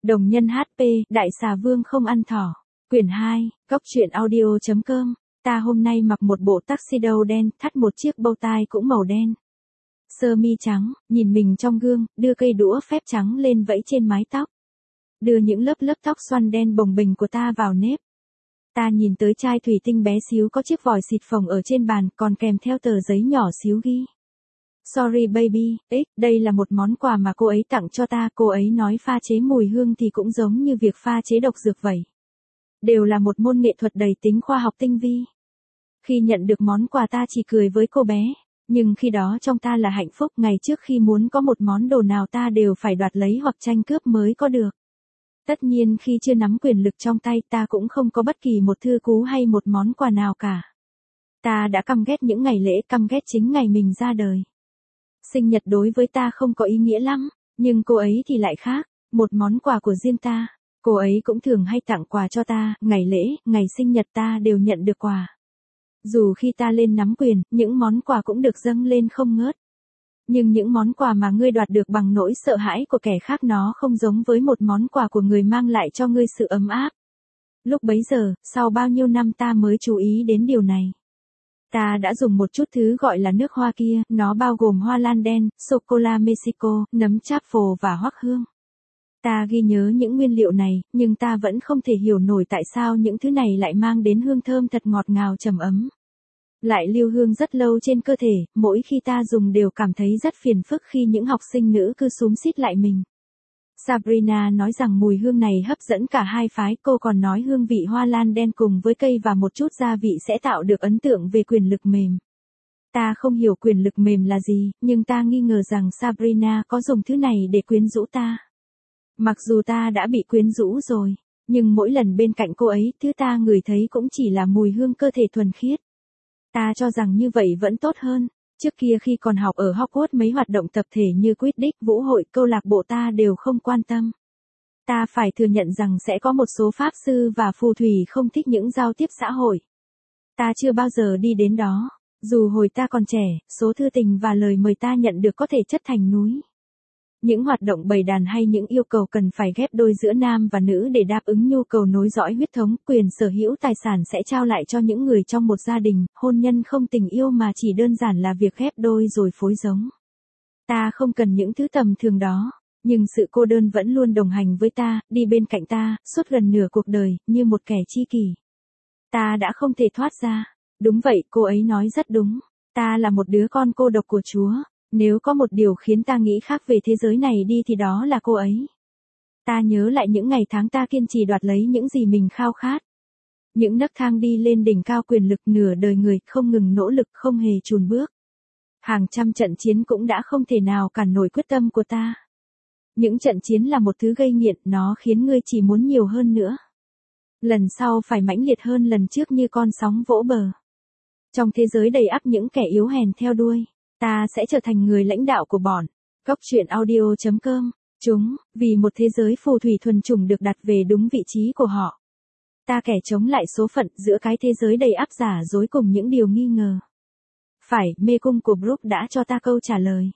Đồng nhân HP, Đại xà vương không ăn thỏ. Quyển 2, Góc truyện audio.com. Ta hôm nay mặc một bộ tuxedo đen, thắt một chiếc bow tie cũng màu đen. Sơ mi trắng, nhìn mình trong gương, đưa cây đũa phép trắng lên vẫy trên mái tóc. Đưa những lớp tóc xoăn đen bồng bềnh của ta vào nếp. Ta nhìn tới chai thủy tinh bé xíu có chiếc vòi xịt phồng ở trên bàn, còn kèm theo tờ giấy nhỏ xíu ghi: Sorry baby, đây là một món quà mà cô ấy tặng cho ta. Cô ấy nói pha chế mùi hương thì cũng giống như việc pha chế độc dược vậy. Đều là một môn nghệ thuật đầy tính khoa học tinh vi. Khi nhận được món quà ta chỉ cười với cô bé, nhưng khi đó trong ta là hạnh phúc. Ngày trước khi muốn có một món đồ nào ta đều phải đoạt lấy hoặc tranh cướp mới có được. Tất nhiên khi chưa nắm quyền lực trong tay ta cũng không có bất kỳ một thư cú hay một món quà nào cả. Ta đã căm ghét những ngày lễ, căm ghét chính ngày mình ra đời. Sinh nhật đối với ta không có ý nghĩa lắm, nhưng cô ấy thì lại khác, một món quà của riêng ta. Cô ấy cũng thường hay tặng quà cho ta, ngày lễ, ngày sinh nhật ta đều nhận được quà. Dù khi ta lên nắm quyền, những món quà cũng được dâng lên không ngớt. Nhưng những món quà mà ngươi đoạt được bằng nỗi sợ hãi của kẻ khác nó không giống với một món quà của người mang lại cho ngươi sự ấm áp. Lúc bấy giờ, sau bao nhiêu năm ta mới chú ý đến điều này. Ta đã dùng một chút thứ gọi là nước hoa kia, nó bao gồm hoa lan đen, sô-cô-la Mexico, nấm cháp phồ và hoắc hương. Ta ghi nhớ những nguyên liệu này, nhưng ta vẫn không thể hiểu nổi tại sao những thứ này lại mang đến hương thơm thật ngọt ngào trầm ấm. Lại lưu hương rất lâu trên cơ thể, mỗi khi ta dùng đều cảm thấy rất phiền phức khi những học sinh nữ cứ xúm xít lại mình. Sabrina nói rằng mùi hương này hấp dẫn cả hai phái, cô còn nói hương vị hoa lan đen cùng với cây và một chút gia vị sẽ tạo được ấn tượng về quyền lực mềm. Ta không hiểu quyền lực mềm là gì, nhưng ta nghi ngờ rằng Sabrina có dùng thứ này để quyến rũ ta. Mặc dù ta đã bị quyến rũ rồi, nhưng mỗi lần bên cạnh cô ấy, thứ ta ngửi thấy cũng chỉ là mùi hương cơ thể thuần khiết. Ta cho rằng như vậy vẫn tốt hơn. Trước kia khi còn học ở Hogwarts mấy hoạt động tập thể như Quidditch, vũ hội, câu lạc bộ ta đều không quan tâm. Ta phải thừa nhận rằng sẽ có một số pháp sư và phù thủy không thích những giao tiếp xã hội. Ta chưa bao giờ đi đến đó, dù hồi ta còn trẻ, số thư tình và lời mời ta nhận được có thể chất thành núi. Những hoạt động bầy đàn hay những yêu cầu cần phải ghép đôi giữa nam và nữ để đáp ứng nhu cầu nối dõi huyết thống, quyền sở hữu tài sản sẽ trao lại cho những người trong một gia đình, hôn nhân không tình yêu mà chỉ đơn giản là việc ghép đôi rồi phối giống. Ta không cần những thứ tầm thường đó, nhưng sự cô đơn vẫn luôn đồng hành với ta, đi bên cạnh ta, suốt gần nửa cuộc đời, như một kẻ tri kỷ. Ta đã không thể thoát ra. Đúng vậy, cô ấy nói rất đúng. Ta là một đứa con cô độc của Chúa. Nếu có một điều khiến ta nghĩ khác về thế giới này đi thì đó là cô ấy. Ta nhớ lại những ngày tháng ta kiên trì đoạt lấy những gì mình khao khát. Những nấc thang đi lên đỉnh cao quyền lực, nửa đời người không ngừng nỗ lực, không hề chùn bước. Hàng trăm trận chiến cũng đã không thể nào cản nổi quyết tâm của ta. Những trận chiến là một thứ gây nghiện, nó khiến ngươi chỉ muốn nhiều hơn nữa. Lần sau phải mãnh liệt hơn lần trước như con sóng vỗ bờ. Trong thế giới đầy ắp những kẻ yếu hèn theo đuôi, ta sẽ trở thành người lãnh đạo của bọn. Góc truyện audio.com. Vì một thế giới phù thủy thuần chủng được đặt về đúng vị trí của họ. Ta kẻ chống lại số phận giữa cái thế giới đầy ắp giả dối cùng những điều nghi ngờ. Phải, mê cung của Brooke đã cho ta câu trả lời.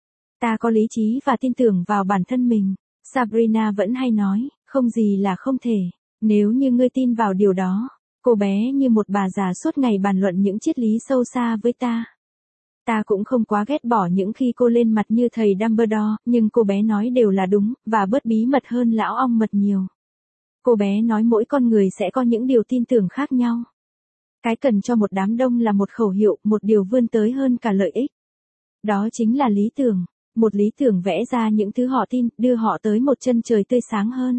Ta có lý trí và tin tưởng vào bản thân mình. Sabrina vẫn hay nói, không gì là không thể. Nếu như ngươi tin vào điều đó. Cô bé như một bà già suốt ngày bàn luận những triết lý sâu xa với ta. Ta cũng không quá ghét bỏ những khi cô lên mặt như thầy Dumbledore, nhưng cô bé nói đều là đúng, và bớt bí mật hơn lão ong mật nhiều. Cô bé nói mỗi con người sẽ có những điều tin tưởng khác nhau. Cái cần cho một đám đông là một khẩu hiệu, một điều vươn tới hơn cả lợi ích. Đó chính là lý tưởng. Một lý tưởng vẽ ra những thứ họ tin, đưa họ tới một chân trời tươi sáng hơn.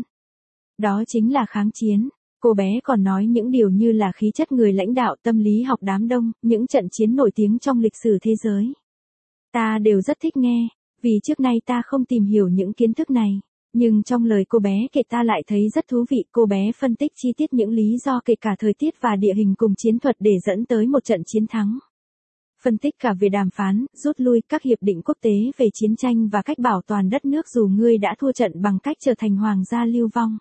Đó chính là kháng chiến. Cô bé còn nói những điều như là khí chất người lãnh đạo, tâm lý học đám đông, những trận chiến nổi tiếng trong lịch sử thế giới. Ta đều rất thích nghe, vì trước nay ta không tìm hiểu những kiến thức này. Nhưng trong lời cô bé kể ta lại thấy rất thú vị. Cô bé phân tích chi tiết những lý do kể cả thời tiết và địa hình cùng chiến thuật để dẫn tới một trận chiến thắng. Phân tích cả về đàm phán, rút lui, các hiệp định quốc tế về chiến tranh và cách bảo toàn đất nước dù ngươi đã thua trận bằng cách trở thành hoàng gia lưu vong.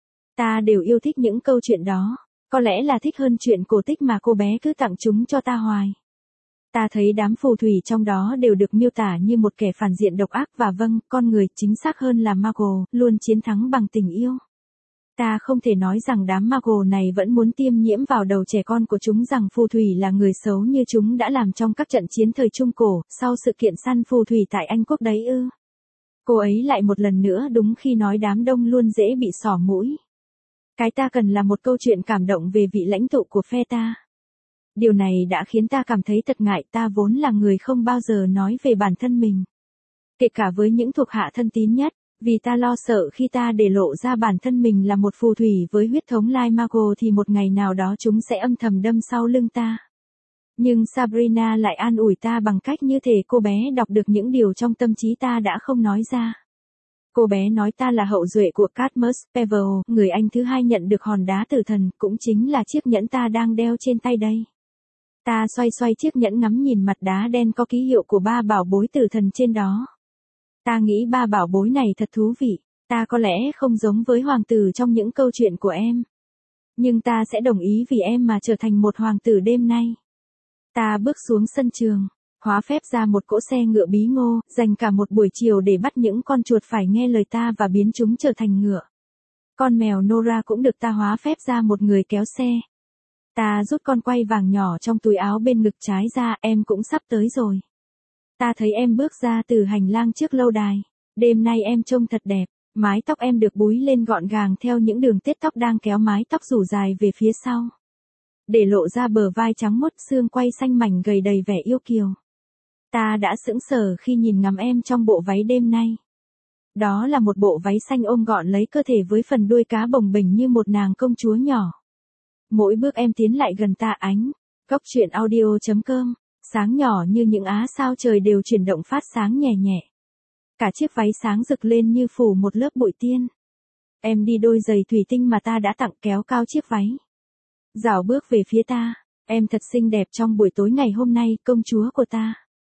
Ta đều yêu thích những câu chuyện đó. Có lẽ là thích hơn chuyện cổ tích mà cô bé cứ tặng chúng cho ta hoài. Ta thấy đám phù thủy trong đó đều được miêu tả như một kẻ phản diện độc ác và vâng, con người chính xác hơn là Mago, luôn chiến thắng bằng tình yêu. Ta không thể nói rằng đám Mago này vẫn muốn tiêm nhiễm vào đầu trẻ con của chúng rằng phù thủy là người xấu như chúng đã làm trong các trận chiến thời Trung Cổ, sau sự kiện săn phù thủy tại Anh Quốc đấy ư. Cô ấy lại một lần nữa đúng khi nói đám đông luôn dễ bị xỏ mũi. Cái ta cần là một câu chuyện cảm động về vị lãnh tụ của phe ta. Điều này đã khiến ta cảm thấy thật ngại, ta vốn là người không bao giờ nói về bản thân mình. Kể cả với những thuộc hạ thân tín nhất, vì ta lo sợ khi ta để lộ ra bản thân mình là một phù thủy với huyết thống lai Mago thì một ngày nào đó chúng sẽ âm thầm đâm sau lưng ta. Nhưng Sabrina lại an ủi ta bằng cách như thể cô bé đọc được những điều trong tâm trí ta đã không nói ra. Cô bé nói ta là hậu duệ của Cadmus Pevel, người anh thứ hai nhận được hòn đá tử thần, cũng chính là chiếc nhẫn ta đang đeo trên tay đây. Ta xoay xoay chiếc nhẫn ngắm nhìn mặt đá đen có ký hiệu của 3 bảo bối tử thần trên đó. Ta nghĩ 3 bảo bối này thật thú vị, ta có lẽ không giống với hoàng tử trong những câu chuyện của em. Nhưng ta sẽ đồng ý vì em mà trở thành một hoàng tử đêm nay. Ta bước xuống sân trường, hóa phép ra một cỗ xe ngựa bí ngô, dành cả một buổi chiều để bắt những con chuột phải nghe lời ta và biến chúng trở thành ngựa. Con mèo Nora cũng được ta hóa phép ra một người kéo xe. Ta rút con quay vàng nhỏ trong túi áo bên ngực trái ra, em cũng sắp tới rồi. Ta thấy em bước ra từ hành lang trước lâu đài. Đêm nay em trông thật đẹp, mái tóc em được búi lên gọn gàng theo những đường tết tóc đang kéo mái tóc rủ dài về phía sau. Để lộ ra bờ vai trắng muốt, xương quai xanh mảnh gầy đầy vẻ yêu kiều. Ta đã sững sờ khi nhìn ngắm em trong bộ váy đêm nay. Đó là một bộ váy xanh ôm gọn lấy cơ thể với phần đuôi cá bồng bềnh như một nàng công chúa nhỏ. Mỗi bước em tiến lại gần ta ánh. Góc truyện audio.com, sáng nhỏ như những á sao trời đều chuyển động phát sáng nhẹ nhẹ. Cả chiếc váy sáng rực lên như phủ một lớp bụi tiên. Em đi đôi giày thủy tinh mà ta đã tặng kéo cao chiếc váy. Dạo bước về phía ta, em thật xinh đẹp trong buổi tối ngày hôm nay, công chúa của ta.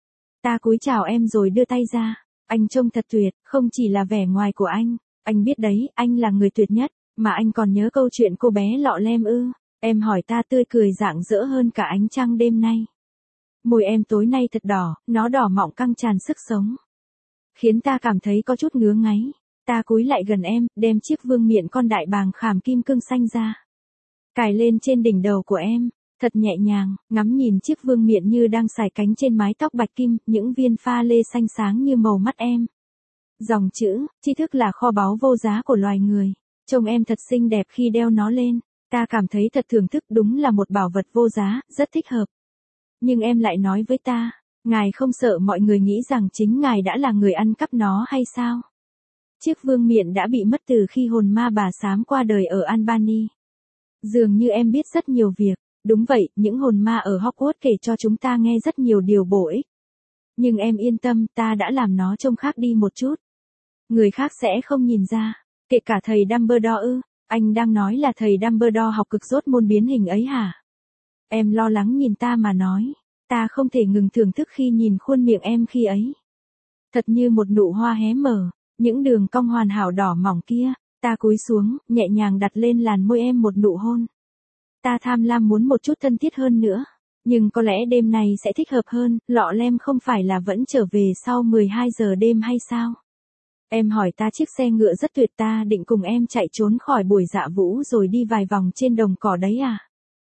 Ta cúi chào em rồi đưa tay ra. Anh trông thật tuyệt, không chỉ là vẻ ngoài của anh biết đấy, anh là người tuyệt nhất, mà anh còn nhớ câu chuyện cô bé lọ lem ư. Em hỏi ta tươi cười rạng rỡ hơn cả ánh trăng đêm nay. Môi em tối nay thật đỏ, nó đỏ mọng căng tràn sức sống. Khiến ta cảm thấy có chút ngứa ngáy. Ta cúi lại gần em, đem chiếc vương miện con đại bàng khảm kim cương xanh ra. Cài lên trên đỉnh đầu của em, thật nhẹ nhàng, ngắm nhìn chiếc vương miện như đang sải cánh trên mái tóc bạch kim, những viên pha lê xanh sáng như màu mắt em. Dòng chữ, tri thức là kho báu vô giá của loài người. Trông em thật xinh đẹp khi đeo nó lên. Ta cảm thấy thật thưởng thức, đúng là một bảo vật vô giá, rất thích hợp. Nhưng em lại nói với ta, ngài không sợ mọi người nghĩ rằng chính ngài đã là người ăn cắp nó hay sao? Chiếc vương miện đã bị mất từ khi hồn ma bà xám qua đời ở Albany. Dường như em biết rất nhiều việc. Đúng vậy, những hồn ma ở Hogwarts kể cho chúng ta nghe rất nhiều điều bổ ích. Nhưng em yên tâm, ta đã làm nó trông khác đi một chút. Người khác sẽ không nhìn ra. Kể cả thầy Dumbledore ư? Anh đang nói là thầy Dumbledore học cực dốt môn biến hình ấy hả? Em lo lắng nhìn ta mà nói. Ta không thể ngừng thưởng thức khi nhìn khuôn miệng em khi ấy. Thật như một nụ hoa hé mở, những đường cong hoàn hảo đỏ mỏng kia. Ta cúi xuống, nhẹ nhàng đặt lên làn môi em một nụ hôn. Ta tham lam muốn một chút thân thiết hơn nữa. Nhưng có lẽ đêm này sẽ thích hợp hơn, lọ lem không phải là vẫn trở về sau 12 giờ đêm hay sao? Em hỏi ta chiếc xe ngựa rất tuyệt, ta định cùng em chạy trốn khỏi buổi dạ vũ rồi đi vài vòng trên đồng cỏ đấy à?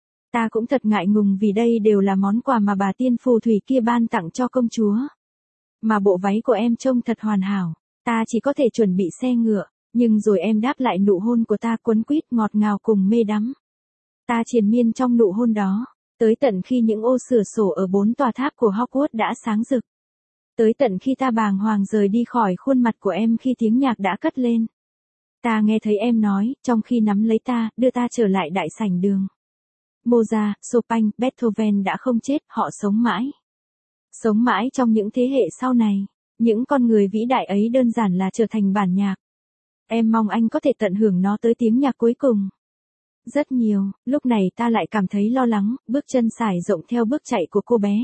Ta cũng thật ngại ngùng vì đây đều là món quà mà bà tiên phù thủy kia ban tặng cho công chúa. Mà bộ váy của em trông thật hoàn hảo, ta chỉ có thể chuẩn bị xe ngựa, nhưng rồi em đáp lại nụ hôn của ta quấn quýt ngọt ngào cùng mê đắm. Ta triền miên trong nụ hôn đó, tới tận khi những ô cửa sổ ở 4 tòa tháp của Hogwarts đã sáng rực. Tới tận khi ta bàng hoàng rời đi khỏi khuôn mặt của em khi tiếng nhạc đã cất lên. Ta nghe thấy em nói, trong khi nắm lấy ta, đưa ta trở lại đại sảnh đường. Mozart, Chopin, Beethoven đã không chết, họ sống mãi. Sống mãi trong những thế hệ sau này. Những con người vĩ đại ấy đơn giản là trở thành bản nhạc. Em mong anh có thể tận hưởng nó tới tiếng nhạc cuối cùng. Rất nhiều, lúc này ta lại cảm thấy lo lắng, bước chân sải rộng theo bước chạy của cô bé.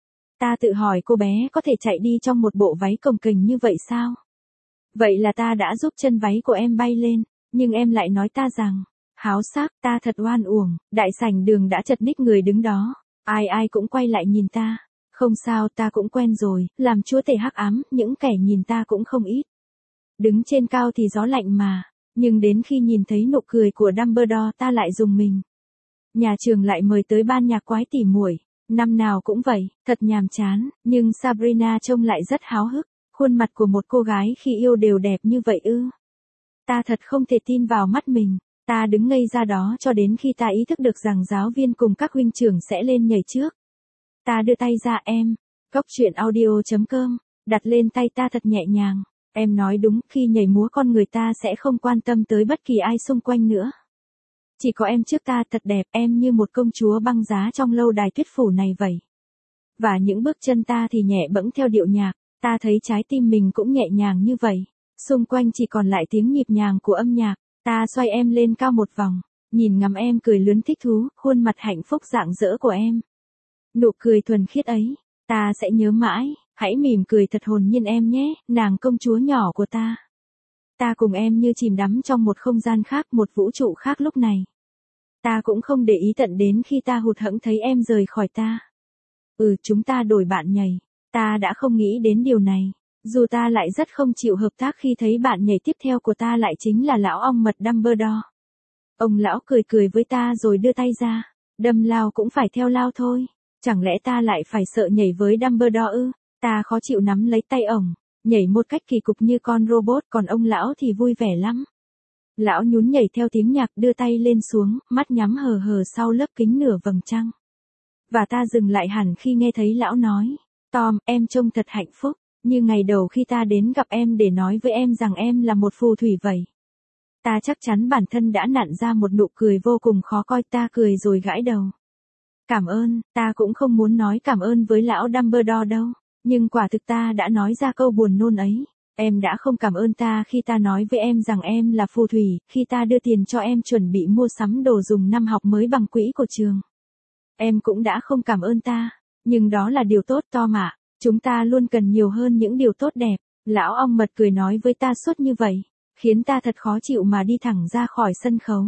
Ta tự hỏi cô bé có thể chạy đi trong một bộ váy cồng kềnh như vậy sao? Vậy là ta đã giúp chân váy của em bay lên, nhưng em lại nói ta rằng, háo sắc, ta thật oan uổng, đại sảnh đường đã chật ních người đứng đó, ai ai cũng quay lại nhìn ta. Không sao, ta cũng quen rồi, làm chúa tể hắc ám, những kẻ nhìn ta cũng không ít. Đứng trên cao thì gió lạnh mà, nhưng đến khi nhìn thấy nụ cười của Dumbledore ta lại rùng mình. Nhà trường lại mời tới ban nhạc quái tỉ muội, năm nào cũng vậy, thật nhàm chán, nhưng Sabrina trông lại rất háo hức, khuôn mặt của một cô gái khi yêu đều đẹp như vậy ư. Ta thật không thể tin vào mắt mình, ta đứng ngây ra đó cho đến khi ta ý thức được rằng giáo viên cùng các huynh trưởng sẽ lên nhảy trước. Ta đưa tay ra em, Cóc truyện audio.com, đặt lên tay ta thật nhẹ nhàng. Em nói đúng, khi nhảy múa con người ta sẽ không quan tâm tới bất kỳ ai xung quanh nữa. Chỉ có em trước ta thật đẹp, em như một công chúa băng giá trong lâu đài tuyết phủ này vậy. Và những bước chân ta thì nhẹ bẫng theo điệu nhạc, ta thấy trái tim mình cũng nhẹ nhàng như vậy. Xung quanh chỉ còn lại tiếng nhịp nhàng của âm nhạc, ta xoay em lên cao một vòng, nhìn ngắm em cười lướn thích thú, khuôn mặt hạnh phúc rạng rỡ của em. Nụ cười thuần khiết ấy, ta sẽ nhớ mãi, hãy mỉm cười thật hồn nhiên em nhé, nàng công chúa nhỏ của ta. Ta cùng em như chìm đắm trong một không gian khác, một vũ trụ khác lúc này. Ta cũng không để ý tận đến khi ta hụt hẫng thấy em rời khỏi ta. Chúng ta đổi bạn nhảy, ta đã không nghĩ đến điều này. Dù ta lại rất không chịu hợp tác khi thấy bạn nhảy tiếp theo của ta lại chính là lão ong mật Dumbledore. Ông lão cười cười với ta rồi đưa tay ra, đâm lao cũng phải theo lao thôi. Chẳng lẽ ta lại phải sợ nhảy với Dumbledore ư? Ta khó chịu nắm lấy tay ổng, nhảy một cách kỳ cục như con robot, còn ông lão thì vui vẻ lắm. Lão nhún nhảy theo tiếng nhạc, đưa tay lên xuống, mắt nhắm hờ hờ sau lớp kính nửa vầng trăng. Và ta dừng lại hẳn khi nghe thấy lão nói, Tom, em trông thật hạnh phúc, như ngày đầu khi ta đến gặp em để nói với em rằng em là một phù thủy vậy. Ta chắc chắn bản thân đã nặn ra một nụ cười vô cùng khó coi, ta cười rồi gãi đầu. Cảm ơn, ta cũng không muốn nói cảm ơn với lão Dumbledore đâu, nhưng quả thực ta đã nói ra câu buồn nôn ấy. Em đã không cảm ơn ta khi ta nói với em rằng em là phù thủy, khi ta đưa tiền cho em chuẩn bị mua sắm đồ dùng năm học mới bằng quỹ của trường. Em cũng đã không cảm ơn ta, nhưng đó là điều tốt Tom ạ, chúng ta luôn cần nhiều hơn những điều tốt đẹp. Lão ong mật cười nói với ta suốt như vậy, khiến ta thật khó chịu mà đi thẳng ra khỏi sân khấu.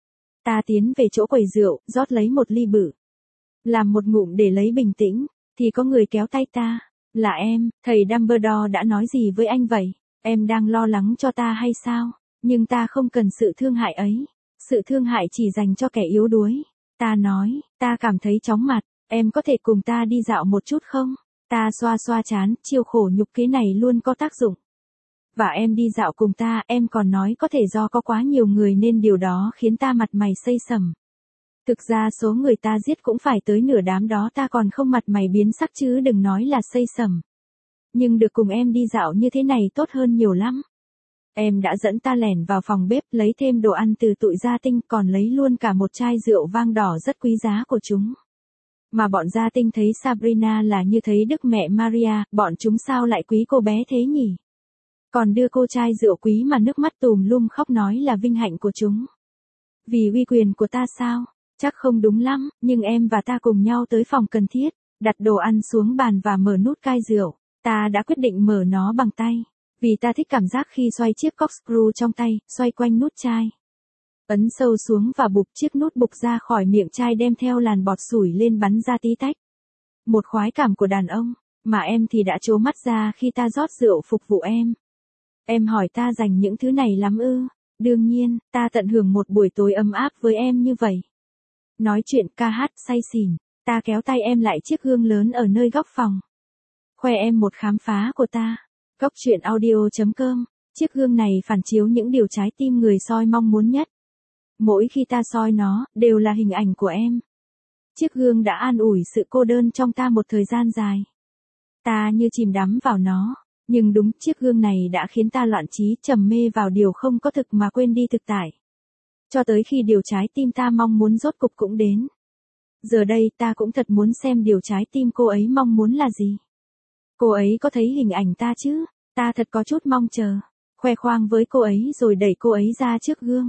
Ta tiến về chỗ quầy rượu, rót lấy một ly bự. Làm một ngụm để lấy bình tĩnh, thì có người kéo tay ta. Là em, thầy Dumbledore đã nói gì với anh vậy? Em đang lo lắng cho ta hay sao? Nhưng ta không cần sự thương hại ấy. Sự thương hại chỉ dành cho kẻ yếu đuối. Ta nói, ta cảm thấy chóng mặt, em có thể cùng ta đi dạo một chút không? Ta xoa xoa trán, chiêu khổ nhục kế này luôn có tác dụng. Và em đi dạo cùng ta, em còn nói có thể do có quá nhiều người nên điều đó khiến ta mặt mày xây sầm. Thực ra số người ta giết cũng phải tới nửa đám đó, ta còn không mặt mày biến sắc chứ đừng nói là xây sầm. Nhưng được cùng em đi dạo như thế này tốt hơn nhiều lắm. Em đã dẫn ta lẻn vào phòng bếp lấy thêm đồ ăn từ tụi gia tinh, còn lấy luôn cả một chai rượu vang đỏ rất quý giá của chúng. Mà bọn gia tinh thấy Sabrina là như thấy Đức Mẹ Maria, bọn chúng sao lại quý cô bé thế nhỉ? Còn đưa cô chai rượu quý mà nước mắt tùm lum khóc nói là vinh hạnh của chúng. Vì uy quyền của ta sao? Chắc không đúng lắm, nhưng em và ta cùng nhau tới phòng cần thiết, đặt đồ ăn xuống bàn và mở nút cai rượu. Ta đã quyết định mở nó bằng tay, vì ta thích cảm giác khi xoay chiếc corkscrew trong tay, xoay quanh nút chai. Ấn sâu xuống và bụp chiếc nút bục ra khỏi miệng chai đem theo làn bọt sủi lên bắn ra tí tách. Một khoái cảm của đàn ông, mà em thì đã trố mắt ra khi ta rót rượu phục vụ em. Em hỏi ta dành những thứ này lắm ư? Đương nhiên, ta tận hưởng một buổi tối ấm áp với em như vậy. Nói chuyện ca hát say xỉn, ta kéo tay em lại chiếc gương lớn ở nơi góc phòng. Khoe em một khám phá của ta. Cóc truyện audio.com, chiếc gương này phản chiếu những điều trái tim người soi mong muốn nhất. Mỗi khi ta soi nó, đều là hình ảnh của em. Chiếc gương đã an ủi sự cô đơn trong ta một thời gian dài. Ta như chìm đắm vào nó, nhưng đúng, chiếc gương này đã khiến ta loạn trí, trầm mê vào điều không có thực mà quên đi thực tại. Cho tới khi điều trái tim ta mong muốn rốt cục cũng đến. Giờ đây ta cũng thật muốn xem điều trái tim cô ấy mong muốn là gì. Cô ấy có thấy hình ảnh ta chứ? Ta thật có chút mong chờ. Khoe khoang với cô ấy rồi đẩy cô ấy ra trước gương.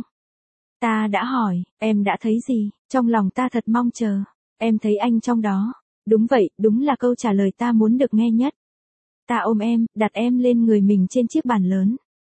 Ta đã hỏi, em đã thấy gì? Trong lòng ta thật mong chờ. Em thấy anh trong đó. Đúng vậy, đúng là câu trả lời ta muốn được nghe nhất. Ta ôm em, đặt em lên người mình trên chiếc bàn lớn.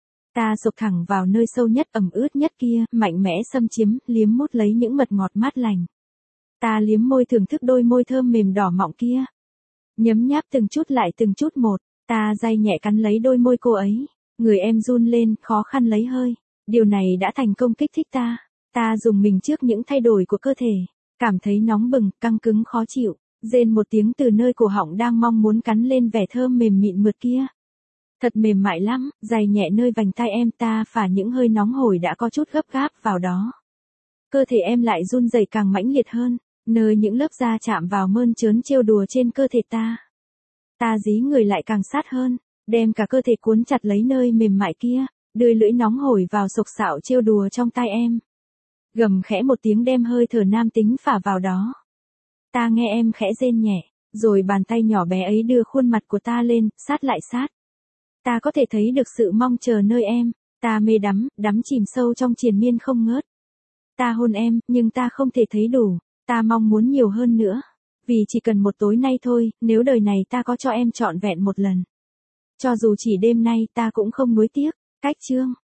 Ta sục thẳng vào nơi sâu nhất ẩm ướt nhất kia, mạnh mẽ xâm chiếm, liếm mút lấy những mật ngọt mát lành. Ta liếm môi thưởng thức đôi môi thơm mềm đỏ mọng kia. Nhấm nháp từng chút lại từng chút một, ta day nhẹ cắn lấy đôi môi cô ấy. Người em run lên, khó khăn lấy hơi. Điều này đã thành công kích thích ta. Ta dùng mình trước những thay đổi của cơ thể. Cảm thấy nóng bừng, căng cứng khó chịu. Rên một tiếng từ nơi cổ họng đang mong muốn cắn lên vẻ thơm mềm mịn mượt kia. Thật mềm mại lắm, day nhẹ nơi vành tai em, ta phả những hơi nóng hổi đã có chút gấp gáp vào đó. Cơ thể em lại run rẩy càng mãnh liệt hơn, nơi những lớp da chạm vào mơn trớn trêu đùa trên cơ thể ta. Ta dí người lại càng sát hơn, đem cả cơ thể cuốn chặt lấy nơi mềm mại kia, đưa lưỡi nóng hổi vào sộc sạo trêu đùa trong tai em. Gầm khẽ một tiếng đem hơi thở nam tính phả vào đó. Ta nghe em khẽ rên nhẹ, rồi bàn tay nhỏ bé ấy đưa khuôn mặt của ta lên, sát lại sát. Ta có thể thấy được sự mong chờ nơi em, ta mê đắm chìm sâu trong triền miên không ngớt. Ta hôn em, nhưng ta không thể thấy đủ, ta mong muốn nhiều hơn nữa. Vì chỉ cần một tối nay thôi, nếu đời này ta có cho em trọn vẹn một lần. Cho dù chỉ đêm nay ta cũng không nuối tiếc. Cách chương